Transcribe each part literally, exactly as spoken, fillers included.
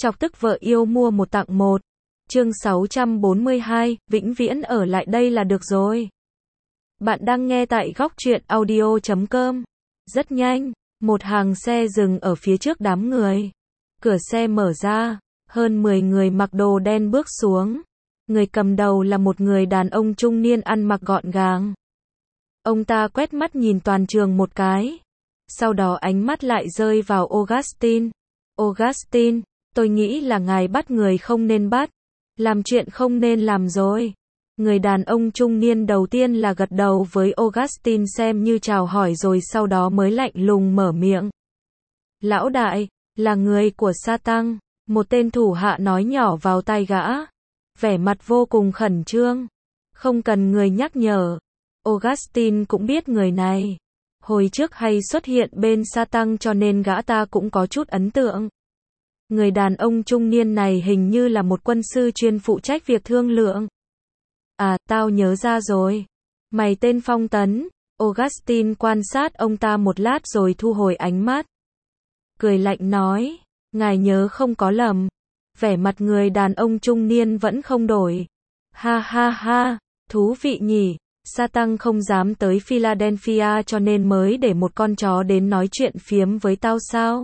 Chọc tức vợ yêu mua một tặng một. Chương sáu trăm bốn mươi hai, vĩnh viễn ở lại đây là được rồi. Bạn đang nghe tại góc truyện audio chấm com. Rất nhanh, một hàng xe dừng ở phía trước đám người. Cửa xe mở ra, hơn mười người mặc đồ đen bước xuống. Người cầm đầu là một người đàn ông trung niên ăn mặc gọn gàng. Ông ta quét mắt nhìn toàn trường một cái. Sau đó ánh mắt lại rơi vào Augustine. Augustine, tôi nghĩ là ngài bắt người không nên bắt. Làm chuyện không nên làm rồi. Người đàn ông trung niên đầu tiên là gật đầu với Augustine xem như chào hỏi rồi sau đó mới lạnh lùng mở miệng. Lão đại, là người của Satan, một tên thủ hạ nói nhỏ vào tai gã. Vẻ mặt vô cùng khẩn trương. Không cần người nhắc nhở. Augustine cũng biết người này. Hồi trước hay xuất hiện bên Satan cho nên gã ta cũng có chút ấn tượng. Người đàn ông trung niên này hình như là một quân sư chuyên phụ trách việc thương lượng. À, tao nhớ ra rồi. Mày tên Phong Tấn. Augustine quan sát ông ta một lát rồi thu hồi ánh mắt. Cười lạnh nói, ngài nhớ không có lầm. Vẻ mặt người đàn ông trung niên vẫn không đổi. Ha ha ha, thú vị nhỉ. Satan không dám tới Philadelphia cho nên mới để một con chó đến nói chuyện phiếm với tao sao?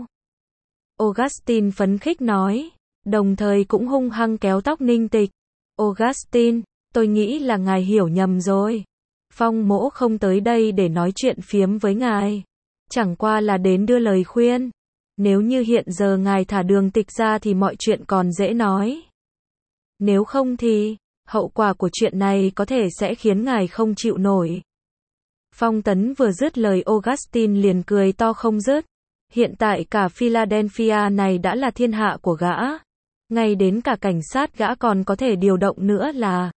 Augustine phấn khích nói, đồng thời cũng hung hăng kéo tóc Ninh Tịch. Augustine, tôi nghĩ là ngài hiểu nhầm rồi. Phong Mỗ không tới đây để nói chuyện phiếm với ngài. Chẳng qua là đến đưa lời khuyên. Nếu như hiện giờ ngài thả Đường Tịch ra thì mọi chuyện còn dễ nói. Nếu không thì, hậu quả của chuyện này có thể sẽ khiến ngài không chịu nổi. Phong Tấn vừa dứt lời Augustine liền cười to không dứt. Hiện tại cả Philadelphia này đã là thiên hạ của gã. Ngay đến cả cảnh sát gã còn có thể điều động nữa là.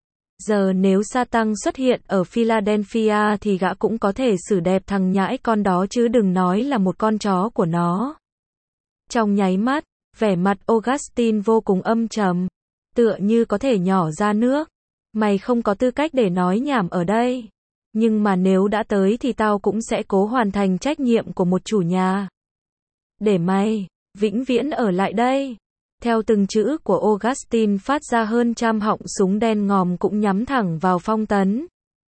Giờ nếu Satan xuất hiện ở Philadelphia thì gã cũng có thể xử đẹp thằng nhãi con đó chứ đừng nói là một con chó của nó. Trong nháy mắt, vẻ mặt Augustine vô cùng âm trầm. Tựa như có thể nhỏ ra nước. Mày không có tư cách để nói nhảm ở đây. Nhưng mà nếu đã tới thì tao cũng sẽ cố hoàn thành trách nhiệm của một chủ nhà. Để mày, vĩnh viễn ở lại đây. Theo từng chữ của Augustine phát ra hơn trăm họng súng đen ngòm cũng nhắm thẳng vào Phong Tấn.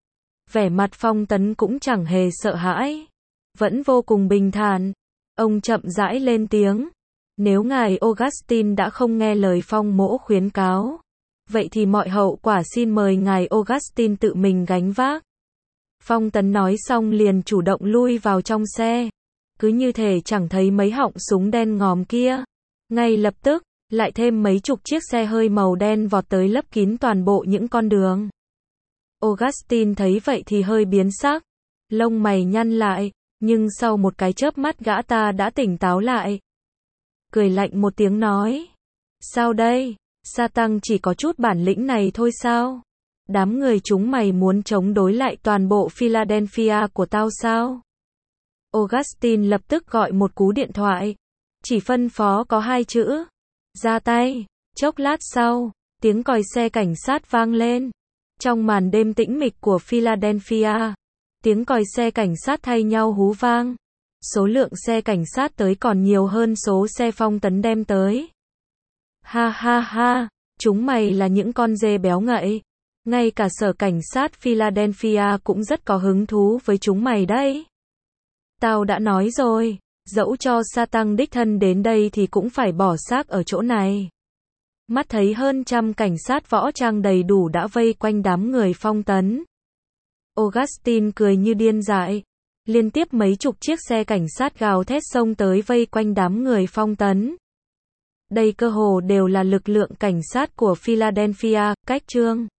Vẻ mặt Phong Tấn cũng chẳng hề sợ hãi. Vẫn vô cùng bình thản. Ông chậm rãi lên tiếng. Nếu ngài Augustine đã không nghe lời Phong Mỗ khuyến cáo. Vậy thì mọi hậu quả xin mời ngài Augustine tự mình gánh vác. Phong Tấn nói xong liền chủ động lui vào trong xe. Cứ như thể chẳng thấy mấy họng súng đen ngòm kia. Ngay lập tức, lại thêm mấy chục chiếc xe hơi màu đen vọt tới lấp kín toàn bộ những con đường. Augustine thấy vậy thì hơi biến sắc. Lông mày nhăn lại, nhưng sau một cái chớp mắt gã ta đã tỉnh táo lại. Cười lạnh một tiếng nói. Sao đây? Satan chỉ có chút bản lĩnh này thôi sao? Đám người chúng mày muốn chống đối lại toàn bộ Philadelphia của tao sao? Augustine lập tức gọi một cú điện thoại. Chỉ phân phó có hai chữ. Ra tay. Chốc lát sau, tiếng còi xe cảnh sát vang lên. Trong màn đêm tĩnh mịch của Philadelphia, tiếng còi xe cảnh sát thay nhau hú vang. Số lượng xe cảnh sát tới còn nhiều hơn số xe Phong Tấn đem tới. Ha ha ha, chúng mày là những con dê béo ngậy. Ngay cả sở cảnh sát Philadelphia cũng rất có hứng thú với chúng mày đấy. Tao đã nói rồi, dẫu cho Satan đích thân đến đây thì cũng phải bỏ xác ở chỗ này. Mắt thấy hơn trăm cảnh sát võ trang đầy đủ đã vây quanh đám người Phong Tấn. Augustine cười như điên dại. Liên tiếp mấy chục chiếc xe cảnh sát gào thét xông tới vây quanh đám người Phong Tấn. Đây cơ hồ đều là lực lượng cảnh sát của Philadelphia, cách chương